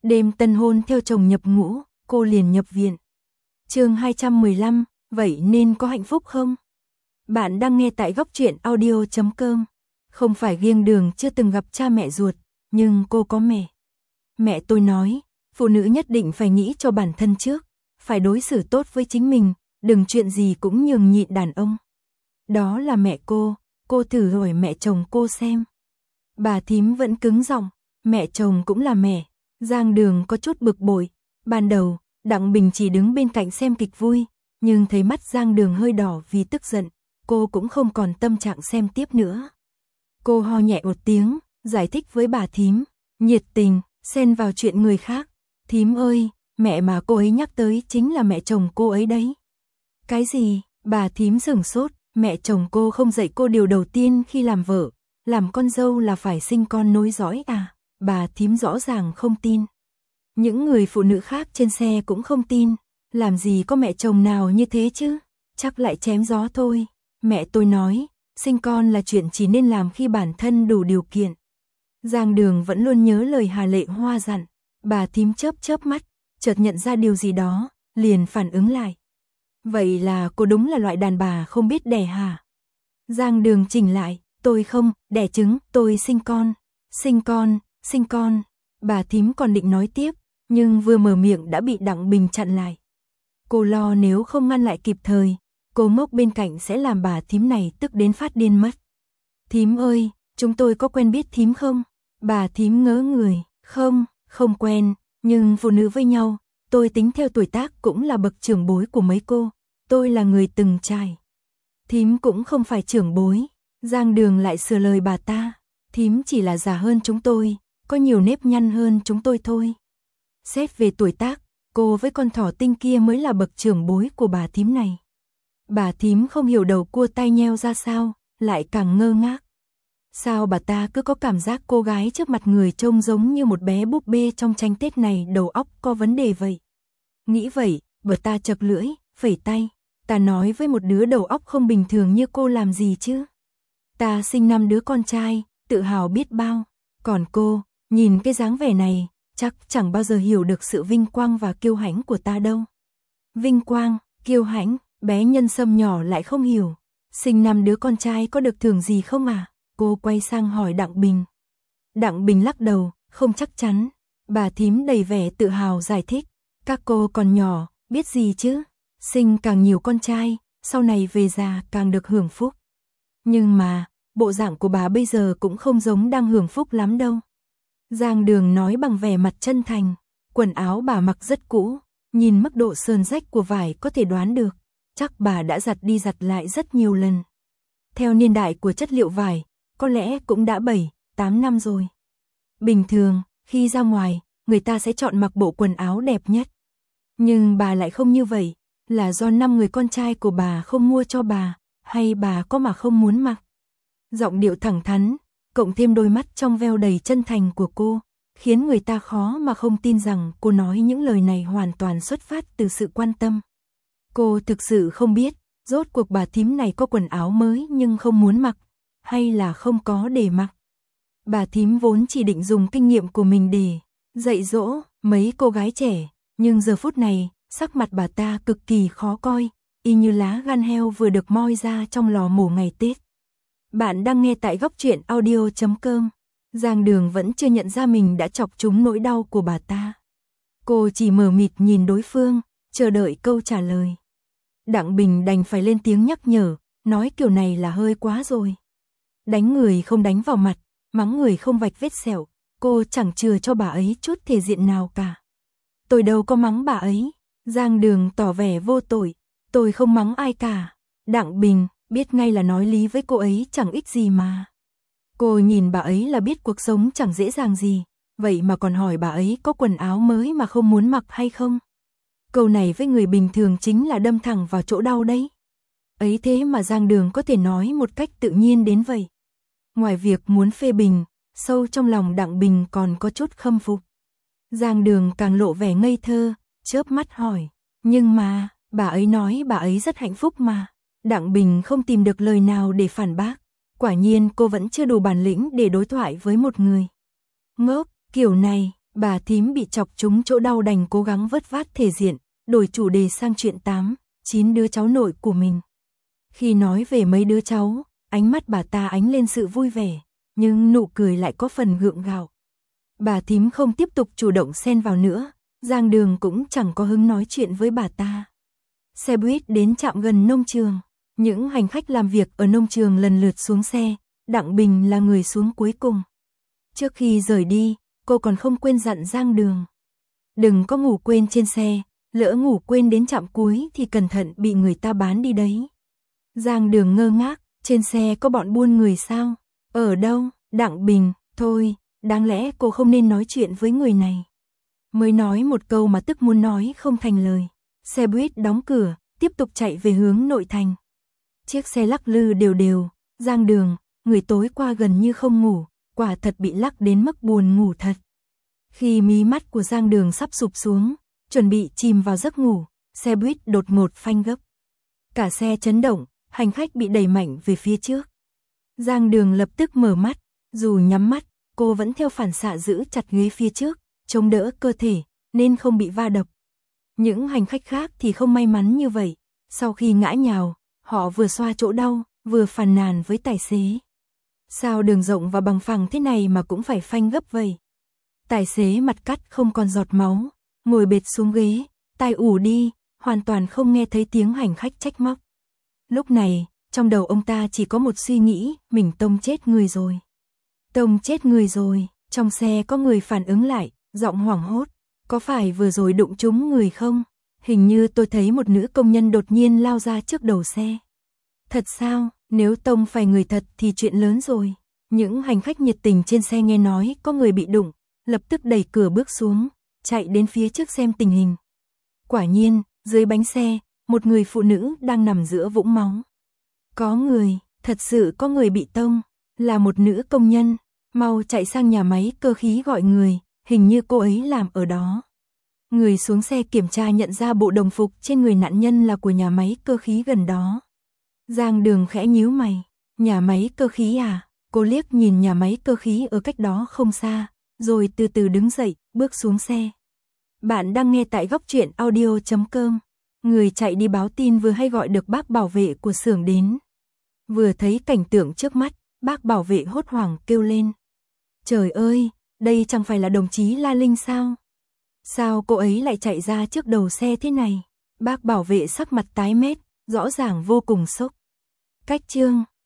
Đêm tân hôn theo chồng nhập ngũ, cô liền nhập viện. Chương 215, vậy nên có hạnh phúc không? Bạn đang nghe tại góc truyện audio.com. Không phải Kiêng Đường chưa từng gặp cha mẹ ruột, nhưng cô có mẹ. Mẹ tôi nói, phụ nữ nhất định phải nghĩ cho bản thân trước, phải đối xử tốt với chính mình, đừng chuyện gì cũng nhường nhịn đàn ông. Đó là mẹ cô thử hỏi mẹ chồng cô xem. Bà thím vẫn cứng giọng, mẹ chồng cũng là mẹ. Giang Đường có chút bực bội. Ban đầu, Đặng Bình chỉ đứng bên cạnh xem kịch vui, nhưng thấy mắt Giang Đường hơi đỏ vì tức giận, cô cũng không còn tâm trạng xem tiếp nữa. Cô ho nhẹ một tiếng, giải thích với bà thím, nhiệt tình, xen vào chuyện người khác. Thím ơi, mẹ mà cô ấy nhắc tới chính là mẹ chồng cô ấy đấy. Cái gì? Bà thím sửng sốt, mẹ chồng cô không dạy cô điều đầu tiên khi làm vợ, làm con dâu là phải sinh con nối dõi à? Bà thím rõ ràng không tin. Những người phụ nữ khác trên xe cũng không tin, làm gì có mẹ chồng nào như thế chứ, chắc lại chém gió thôi. Mẹ tôi nói, sinh con là chuyện chỉ nên làm khi bản thân đủ điều kiện. Giang Đường vẫn luôn nhớ lời Hà Lệ Hoa dặn, bà thím chớp chớp mắt, chợt nhận ra điều gì đó, liền phản ứng lại. Vậy là cô đúng là loại đàn bà không biết đẻ hả? Giang Đường chỉnh lại, tôi không đẻ trứng, tôi sinh con. Sinh con. Bà thím còn định nói tiếp, nhưng vừa mở miệng đã bị Đặng Bình chặn lại. Cô lo nếu không ngăn lại kịp thời, cô ngốc bên cạnh sẽ làm bà thím này tức đến phát điên mất. Thím ơi, chúng tôi có quen biết thím không? Bà thím ngớ người, không quen, nhưng phụ nữ với nhau, tôi tính theo tuổi tác cũng là bậc trưởng bối của mấy cô, tôi là người từng trải. Thím cũng không phải trưởng bối, Giang Đường lại sửa lời bà ta, thím chỉ là già hơn chúng tôi, có nhiều nếp nhăn hơn chúng tôi thôi. Xét về tuổi tác, cô với con thỏ tinh kia mới là bậc trưởng bối của bà thím này. Bà thím không hiểu đầu cua tai nheo ra sao, lại càng ngơ ngác. Sao bà ta cứ có cảm giác cô gái trước mặt người trông giống như một bé búp bê trong tranh Tết này đầu óc có vấn đề vậy? Nghĩ vậy, bà ta chật lưỡi, phẩy tay. Ta nói với một đứa đầu óc không bình thường như cô làm gì chứ? Ta sinh 5 đứa con trai, tự hào biết bao. Còn cô, nhìn cái dáng vẻ này, chắc chẳng bao giờ hiểu được sự vinh quang và kiêu hãnh của ta đâu. Vinh quang, kiêu hãnh, bé Nhân Sâm nhỏ lại không hiểu. Sinh 5 đứa con trai có được thưởng gì không à? Cô quay sang hỏi Đặng Bình. Đặng Bình lắc đầu, không chắc chắn. Bà thím đầy vẻ tự hào giải thích. Các cô còn nhỏ, biết gì chứ? Sinh càng nhiều con trai, sau này về già càng được hưởng phúc. Nhưng mà, bộ dạng của bà bây giờ cũng không giống đang hưởng phúc lắm đâu. Giang Đường nói bằng vẻ mặt chân thành, quần áo bà mặc rất cũ, nhìn mức độ sờn rách của vải có thể đoán được, chắc bà đã giặt đi giặt lại rất nhiều lần. Theo niên đại của chất liệu vải, có lẽ cũng đã 7-8 năm rồi. Bình thường, khi ra ngoài, người ta sẽ chọn mặc bộ quần áo đẹp nhất. Nhưng bà lại không như vậy, là do 5 người con trai của bà không mua cho bà, hay bà có mà không muốn mặc. Giọng điệu thẳng thắn, cộng thêm đôi mắt trong veo đầy chân thành của cô, khiến người ta khó mà không tin rằng cô nói những lời này hoàn toàn xuất phát từ sự quan tâm. Cô thực sự không biết, rốt cuộc bà thím này có quần áo mới nhưng không muốn mặc, hay là không có để mặc. Bà thím vốn chỉ định dùng kinh nghiệm của mình để dạy dỗ mấy cô gái trẻ, nhưng giờ phút này, sắc mặt bà ta cực kỳ khó coi, y như lá gan heo vừa được moi ra trong lò mổ ngày Tết. Bạn đang nghe tại góc truyện audio.com. Giang Đường vẫn chưa nhận ra mình đã chọc trúng nỗi đau của bà ta. Cô chỉ mờ mịt nhìn đối phương, chờ đợi câu trả lời. Đặng Bình đành phải lên tiếng nhắc nhở, nói kiểu này là hơi quá rồi. Đánh người không đánh vào mặt, mắng người không vạch vết sẹo, cô chẳng chừa cho bà ấy chút thể diện nào cả. Tôi đâu có mắng bà ấy. Giang Đường tỏ vẻ vô tội, tôi không mắng ai cả. Đặng Bình biết ngay là nói lý với cô ấy chẳng ích gì mà. Cô nhìn bà ấy là biết cuộc sống chẳng dễ dàng gì, vậy mà còn hỏi bà ấy có quần áo mới mà không muốn mặc hay không. Câu này với người bình thường chính là đâm thẳng vào chỗ đau đấy. Ấy thế mà Giang Đường có thể nói một cách tự nhiên đến vậy. Ngoài việc muốn phê bình, sâu trong lòng Đặng Bình còn có chút khâm phục. Giang Đường càng lộ vẻ ngây thơ, chớp mắt hỏi, nhưng mà, bà ấy nói bà ấy rất hạnh phúc mà. Đặng Bình không tìm được lời nào để phản bác, quả nhiên cô vẫn chưa đủ bản lĩnh để đối thoại với một người ngốc kiểu này. Bà thím bị chọc trúng chỗ đau đành cố gắng vớt vát thể diện, đổi chủ đề sang chuyện 8, 9 đứa cháu nội của mình. Khi nói về mấy đứa cháu, ánh mắt bà ta ánh lên sự vui vẻ, nhưng nụ cười lại có phần gượng gạo. Bà thím không tiếp tục chủ động xen vào nữa, Giang Đường cũng chẳng có hứng nói chuyện với bà ta. Xe buýt đến trạm gần nông trường, những hành khách làm việc ở nông trường lần lượt xuống xe, Đặng Bình là người xuống cuối cùng. Trước khi rời đi, cô còn không quên dặn Giang Đường. Đừng có ngủ quên trên xe, lỡ ngủ quên đến trạm cuối thì cẩn thận bị người ta bán đi đấy. Giang Đường ngơ ngác, trên xe có bọn buôn người sao? Ở đâu? Đặng Bình, thôi, đáng lẽ cô không nên nói chuyện với người này. Mới nói một câu mà tức muốn nói không thành lời. Xe buýt đóng cửa, tiếp tục chạy về hướng nội thành. Chiếc xe lắc lư đều đều, Giang Đường, người tối qua gần như không ngủ, quả thật bị lắc đến mức buồn ngủ thật. Khi mí mắt của Giang Đường sắp sụp xuống, chuẩn bị chìm vào giấc ngủ, xe buýt đột ngột phanh gấp. Cả xe chấn động, hành khách bị đẩy mạnh về phía trước. Giang Đường lập tức mở mắt, dù nhắm mắt, cô vẫn theo phản xạ giữ chặt ghế phía trước, chống đỡ cơ thể, nên không bị va đập. Những hành khách khác thì không may mắn như vậy, sau khi ngã nhào, họ vừa xoa chỗ đau, vừa phàn nàn với tài xế. Sao đường rộng và bằng phẳng thế này mà cũng phải phanh gấp vậy? Tài xế mặt cắt không còn giọt máu, ngồi bệt xuống ghế, tai ù đi, hoàn toàn không nghe thấy tiếng hành khách trách móc. Lúc này, trong đầu ông ta chỉ có một suy nghĩ, mình tông chết người rồi. Tông chết người rồi, trong xe có người phản ứng lại, giọng hoảng hốt. Có phải vừa rồi đụng trúng người không? Hình như tôi thấy một nữ công nhân đột nhiên lao ra trước đầu xe. Thật sao? Nếu tông phải người thật thì chuyện lớn rồi. Những hành khách nhiệt tình trên xe nghe nói có người bị đụng, lập tức đẩy cửa bước xuống, chạy đến phía trước xem tình hình. Quả nhiên, dưới bánh xe, một người phụ nữ đang nằm giữa vũng máu. Có người, thật sự có người bị tông, là một nữ công nhân, mau chạy sang nhà máy cơ khí gọi người, hình như cô ấy làm ở đó. Người xuống xe kiểm tra nhận ra bộ đồng phục trên người nạn nhân là của nhà máy cơ khí gần đó. Giang Đường khẽ nhíu mày, nhà máy cơ khí à? Cô liếc nhìn nhà máy cơ khí ở cách đó không xa, rồi từ từ đứng dậy, bước xuống xe. Bạn đang nghe tại Góc Truyện Audio.com. Người chạy đi báo tin vừa hay gọi được bác bảo vệ của xưởng đến. Vừa thấy cảnh tượng trước mắt, bác bảo vệ hốt hoảng kêu lên. Trời ơi, đây chẳng phải là đồng chí La Linh sao? Sao cô ấy lại chạy ra trước đầu xe thế này? Bác bảo vệ sắc mặt tái mét, rõ ràng vô cùng sốc. Cách chương